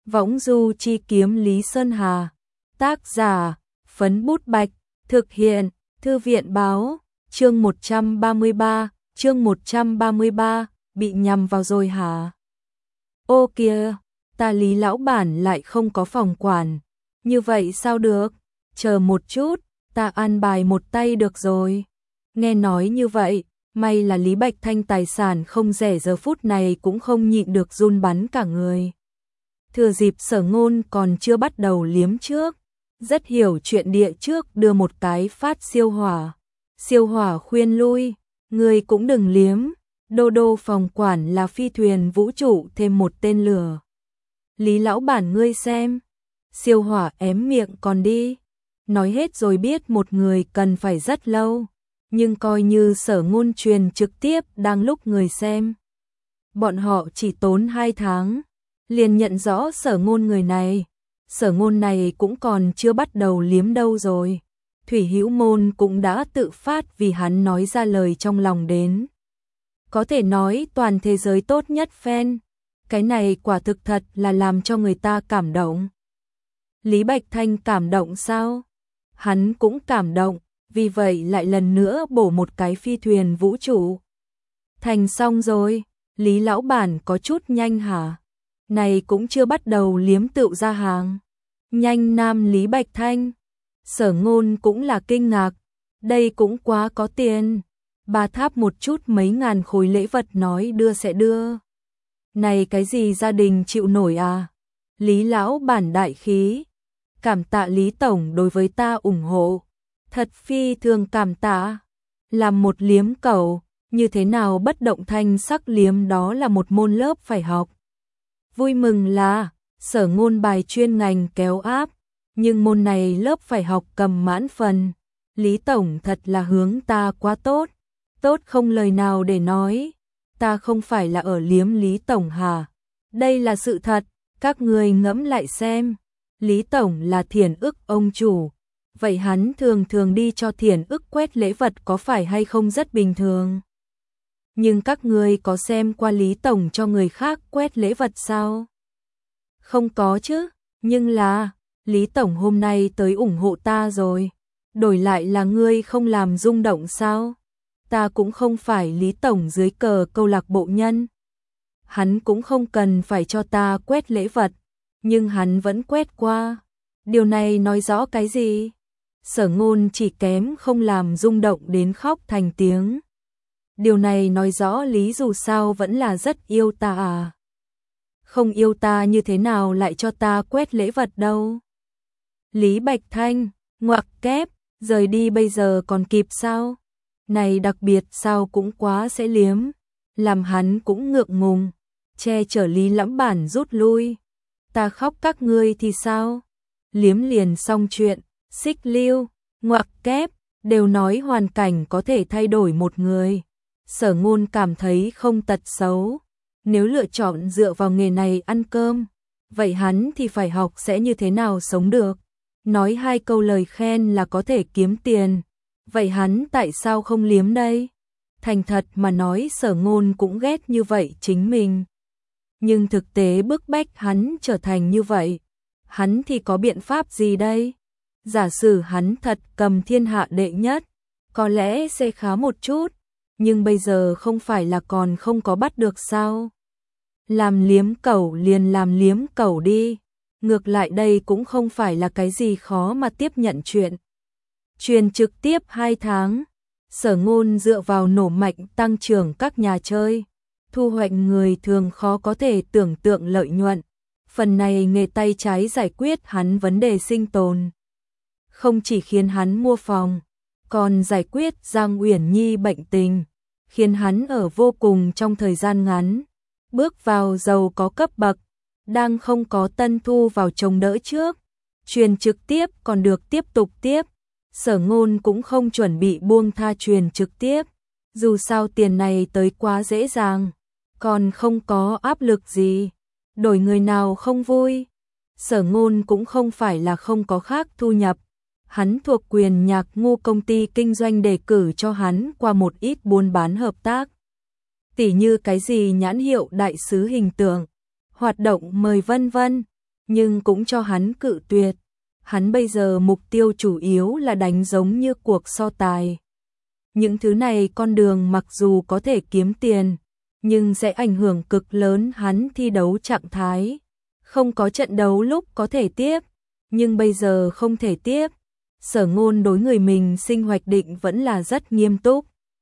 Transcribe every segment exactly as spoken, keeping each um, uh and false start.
Võng du chi kiếm Lý Sơn Hà. Tác giả, Phấn Bút Bạch. Thực hiện, Thư viện báo. Chương một trăm ba mươi ba, chương một trăm ba mươi ba, bị nhầm vào rồi hả? Ô kìa, ta Lý lão bản lại không có phòng quản. Như vậy sao được? Chờ một chút, ta an bài một tay được rồi. Nghe nói như vậy, may là Lý Bạch Thanh tài sản không rẻ, giờ phút này cũng không nhịn được run bắn cả người. Thừa dịp Sở Ngôn còn chưa bắt đầu liếm trước, rất hiểu chuyện địa trước đưa một cái phát siêu hỏa. Siêu hỏa khuyên lui, người cũng đừng liếm, đô đô phòng quản là phi thuyền vũ trụ thêm một tên lửa. Lý lão bản ngươi xem, siêu hỏa ém miệng còn đi. Nói hết rồi biết một người cần phải rất lâu, nhưng coi như Sở Ngôn truyền trực tiếp đang lúc người xem. Bọn họ chỉ tốn hai tháng, liền nhận rõ Sở Ngôn người này. Sở Ngôn này cũng còn chưa bắt đầu liếm đâu rồi. Thủy Hữu Môn cũng đã tự phát vì hắn nói ra lời trong lòng đến. Có thể nói toàn thế giới tốt nhất fan. Cái này quả thực thật là làm cho người ta cảm động. Lý Bạch Thanh cảm động sao? Hắn cũng cảm động, vì vậy lại lần nữa bổ một cái phi thuyền vũ trụ. Thành xong rồi, Lý lão bản có chút nhanh hả? Này cũng chưa bắt đầu liếm tựu ra hàng. Nhanh nam Lý Bạch Thanh. Sở Ngôn cũng là kinh ngạc, đây cũng quá có tiền. Bà tháp một chút mấy ngàn khối lễ vật nói đưa sẽ đưa. Này cái gì gia đình chịu nổi à? Lý lão bản đại khí. Cảm tạ Lý tổng đối với ta ủng hộ. Thật phi thường cảm tạ. Làm một liếm cầu, như thế nào bất động thanh sắc liếm đó là một môn lớp phải học. Vui mừng là Sở Ngôn bài chuyên ngành kéo áp, nhưng môn này lớp phải học cầm mãn phần. Lý tổng thật là hướng ta quá tốt, tốt không lời nào để nói. Ta không phải là ở liếm Lý tổng hả? Đây là sự thật, các người ngẫm lại xem. Lý tổng là Thiền Ức ông chủ, vậy hắn thường thường đi cho Thiền Ức quét lễ vật có phải hay không rất bình thường. Nhưng các người có xem qua Lý tổng cho người khác quét lễ vật sao? Không có chứ, nhưng là Lý tổng hôm nay tới ủng hộ ta rồi, đổi lại là ngươi không làm rung động sao? Ta cũng không phải Lý tổng dưới cờ câu lạc bộ nhân. Hắn cũng không cần phải cho ta quét lễ vật, nhưng hắn vẫn quét qua. Điều này nói rõ cái gì? Sở Ngôn chỉ kém không làm rung động đến khóc thành tiếng. Điều này nói rõ Lý dù sao vẫn là rất yêu ta à? Không yêu ta như thế nào lại cho ta quét lễ vật đâu? Lý Bạch Thanh, ngoặc kép, rời đi bây giờ còn kịp sao? Này đặc biệt sao cũng quá sẽ liếm, làm hắn cũng ngượng ngùng, che chở Lý lão bản rút lui. Ta khóc các ngươi thì sao? Liếm liền xong chuyện, xích lưu, ngoặc kép, đều nói hoàn cảnh có thể thay đổi một người. Sở Ngôn cảm thấy không tật xấu. Nếu lựa chọn dựa vào nghề này ăn cơm, vậy hắn thì phải học sẽ như thế nào sống được. Nói hai câu lời khen là có thể kiếm tiền. Vậy hắn tại sao không liếm đây? Thành thật mà nói Sở Ngôn cũng ghét như vậy chính mình. Nhưng thực tế bức bách hắn trở thành như vậy. Hắn thì có biện pháp gì đây? Giả sử hắn thật cầm thiên hạ đệ nhất, có lẽ sẽ khá một chút. Nhưng bây giờ không phải là còn không có bắt được sao? Làm liếm cẩu liền làm liếm cẩu đi. Ngược lại đây cũng không phải là cái gì khó mà tiếp nhận chuyện. Truyền trực tiếp hai tháng, Sở Ngôn dựa vào nổ mạnh tăng trưởng các nhà chơi, thu hoạch người thường khó có thể tưởng tượng lợi nhuận. Phần này nghề tay trái giải quyết hắn vấn đề sinh tồn. Không chỉ khiến hắn mua phòng, còn giải quyết Giang Uyển Nhi bệnh tình, khiến hắn ở vô cùng trong thời gian ngắn bước vào giàu có cấp bậc, đang không có tân thu vào chống đỡ trước. Truyền trực tiếp còn được tiếp tục tiếp. Sở Ngôn cũng không chuẩn bị buông tha truyền trực tiếp, dù sao tiền này tới quá dễ dàng, còn không có áp lực gì. Đổi người nào không vui. Sở Ngôn cũng không phải là không có khác thu nhập. Hắn thuộc quyền nhạc ngu công ty kinh doanh đề cử cho hắn qua một ít buôn bán hợp tác. Tỉ như cái gì nhãn hiệu đại sứ hình tượng, hoạt động mời vân vân. nhưng cũng cho hắn cự tuyệt. Hắn bây giờ mục tiêu chủ yếu là đánh giống như cuộc so tài. Những thứ này con đường mặc dù có thể kiếm tiền, nhưng sẽ ảnh hưởng cực lớn hắn thi đấu trạng thái. Không có trận đấu lúc có thể tiếp, nhưng bây giờ không thể tiếp. Sở Ngôn đối người mình sinh hoạch định vẫn là rất nghiêm túc.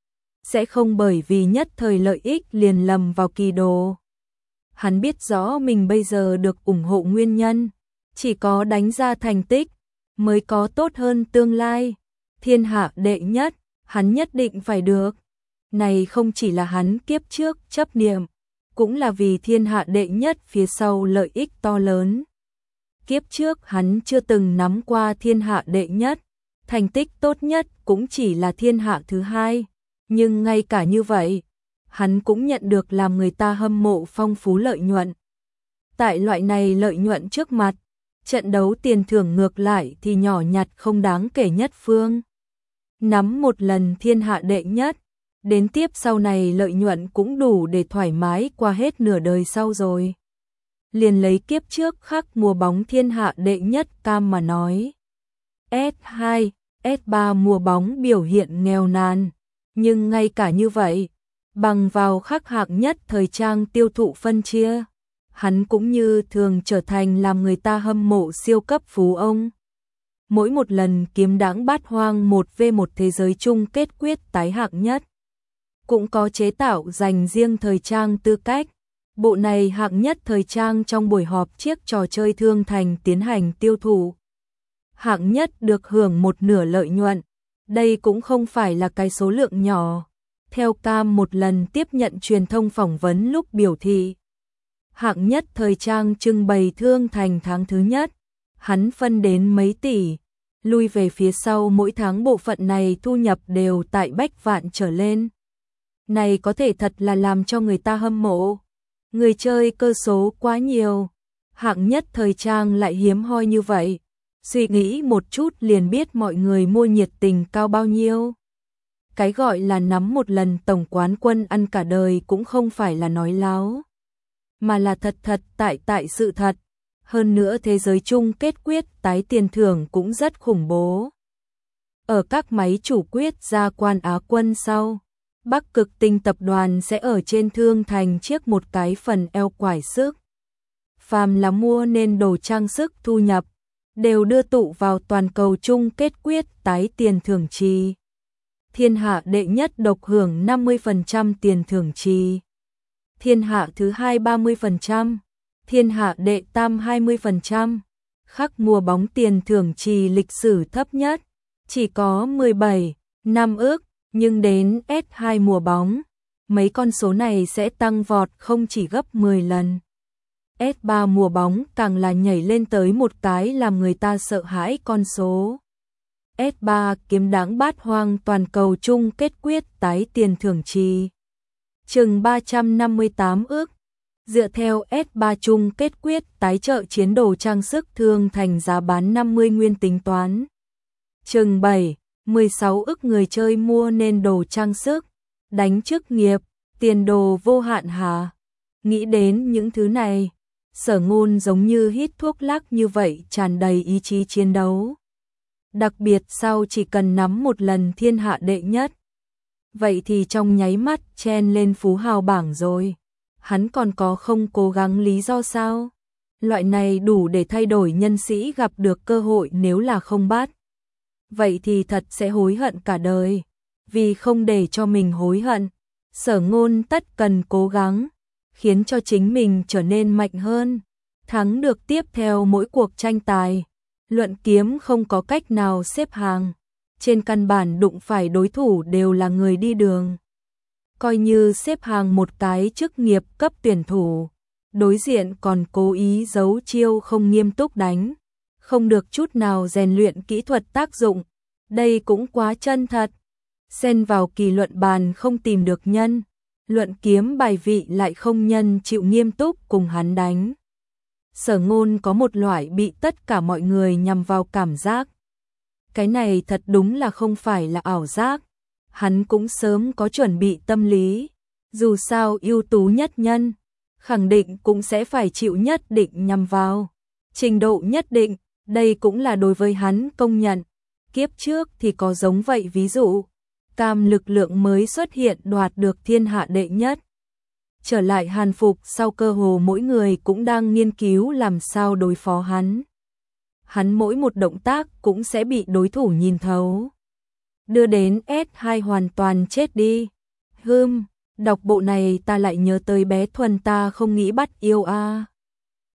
Sẽ không bởi vì nhất thời lợi ích liền lầm vào kỳ đồ. Hắn biết rõ mình bây giờ được ủng hộ nguyên nhân, chỉ có đánh ra thành tích mới có tốt hơn tương lai. Thiên hạ đệ nhất, hắn nhất định phải được. Này không chỉ là hắn kiếp trước chấp niệm, cũng là vì thiên hạ đệ nhất phía sau lợi ích to lớn. Kiếp trước hắn chưa từng nắm qua thiên hạ đệ nhất, thành tích tốt nhất cũng chỉ là thiên hạ thứ hai. Nhưng ngay cả như vậy, hắn cũng nhận được làm người ta hâm mộ phong phú lợi nhuận. Tại loại này lợi nhuận trước mặt, trận đấu tiền thưởng ngược lại thì nhỏ nhặt không đáng kể nhất phương. Nắm một lần thiên hạ đệ nhất, đến tiếp sau này lợi nhuận cũng đủ để thoải mái qua hết nửa đời sau rồi. Liền lấy kiếp trước khắc mùa bóng thiên hạ đệ nhất Cam mà nói. S hai, S ba mùa bóng biểu hiện nghèo nàn, nhưng ngay cả như vậy, bằng vào khắc hạng nhất thời trang tiêu thụ phân chia, hắn cũng như thường trở thành làm người ta hâm mộ siêu cấp phú ông. Mỗi một lần kiếm đãng bát hoang một v một thế giới chung kết quyết tái hạng nhất, cũng có chế tạo dành riêng thời trang tư cách. Bộ này hạng nhất thời trang trong buổi họp chiếc trò chơi Thương Thành tiến hành tiêu thụ. Hạng nhất được hưởng một nửa lợi nhuận, đây cũng không phải là cái số lượng nhỏ. Theo Cam một lần tiếp nhận truyền thông phỏng vấn lúc biểu thị, hạng nhất thời trang trưng bày Thương Thành tháng thứ nhất, hắn phân đến mấy tỷ, lui về phía sau mỗi tháng bộ phận này thu nhập đều tại bách vạn trở lên. Này có thể thật là làm cho người ta hâm mộ. Người chơi cơ số quá nhiều, hạng nhất thời trang lại hiếm hoi như vậy. Suy nghĩ một chút liền biết mọi người mua nhiệt tình cao bao nhiêu. Cái gọi là nắm một lần tổng quán quân ăn cả đời cũng không phải là nói láo, mà là thật thật tại tại sự thật. Hơn nữa thế giới chung kết quyết tái tiền thưởng cũng rất khủng bố. Ở các máy chủ quyết gia quan Á quân sau, Bắc Cực Tinh tập đoàn sẽ ở trên Thương Thành chiếc một cái phần eo quải sức. Phàm là mua nên đồ trang sức thu nhập, đều đưa tụ vào toàn cầu chung kết quyết tái tiền thưởng chi. Thiên hạ đệ nhất độc hưởng năm mươi phần trăm tiền thưởng chi. Thiên hạ thứ hai ba mươi phần trăm. Thiên hạ đệ tam hai mươi phần trăm. Khắc mùa bóng tiền thưởng chi lịch sử thấp nhất, chỉ có mười bảy, năm ước. Nhưng đến S hai mùa bóng, mấy con số này sẽ tăng vọt không chỉ gấp mười lần. S ba mùa bóng càng là nhảy lên tới một cái làm người ta sợ hãi con số. S ba kiếm đãng bát hoang toàn cầu chung kết quyết tái tiền thưởng chi. Chừng ba trăm năm mươi tám ước. Dựa theo S ba chung kết quyết tái chợ chiến đồ trang sức Thương Thành giá bán năm mươi nguyên tính toán. Chừng bảy, mười sáu ức người chơi mua nên đồ trang sức, đánh chức nghiệp, tiền đồ vô hạn hả? Nghĩ đến những thứ này, Sở Ngôn giống như hít thuốc lắc như vậy tràn đầy ý chí chiến đấu. Đặc biệt sau chỉ cần nắm một lần thiên hạ đệ nhất, vậy thì trong nháy mắt chen lên phú hào bảng rồi. Hắn còn có không cố gắng lý do sao? Loại này đủ để thay đổi nhân sĩ gặp được cơ hội nếu là không bắt. Vậy thì thật sẽ hối hận cả đời. Vì không để cho mình hối hận, Sở Ngôn tất cần cố gắng, khiến cho chính mình trở nên mạnh hơn, thắng được tiếp theo mỗi cuộc tranh tài. Luận kiếm không có cách nào xếp hàng, trên căn bản đụng phải đối thủ đều là người đi đường. Coi như xếp hàng một cái chức nghiệp cấp tuyển thủ, đối diện còn cố ý giấu chiêu không nghiêm túc đánh, không được chút nào rèn luyện kỹ thuật tác dụng, đây cũng quá chân thật. Xen vào kỳ luận bàn không tìm được nhân, luận kiếm bài vị lại không nhân chịu nghiêm túc cùng hắn đánh. Sở Ngôn có một loại bị tất cả mọi người nhằm vào cảm giác. Cái này thật đúng là không phải là ảo giác. Hắn cũng sớm có chuẩn bị tâm lý. Dù sao ưu tú nhất nhân, khẳng định cũng sẽ phải chịu nhất định nhằm vào. trình độ nhất định, đây cũng là đối với hắn công nhận. Kiếp trước thì có giống vậy ví dụ, cam lực lượng mới xuất hiện đoạt được thiên hạ đệ nhất. Trở lại Hàn Phục sau cơ hồ mỗi người cũng đang nghiên cứu làm sao đối phó hắn. Hắn mỗi một động tác cũng sẽ bị đối thủ nhìn thấu. Đưa đến S hai hoàn toàn chết đi. Hừm, đọc bộ này ta lại nhớ tới bé Thuần ta không nghĩ bắt yêu a. À.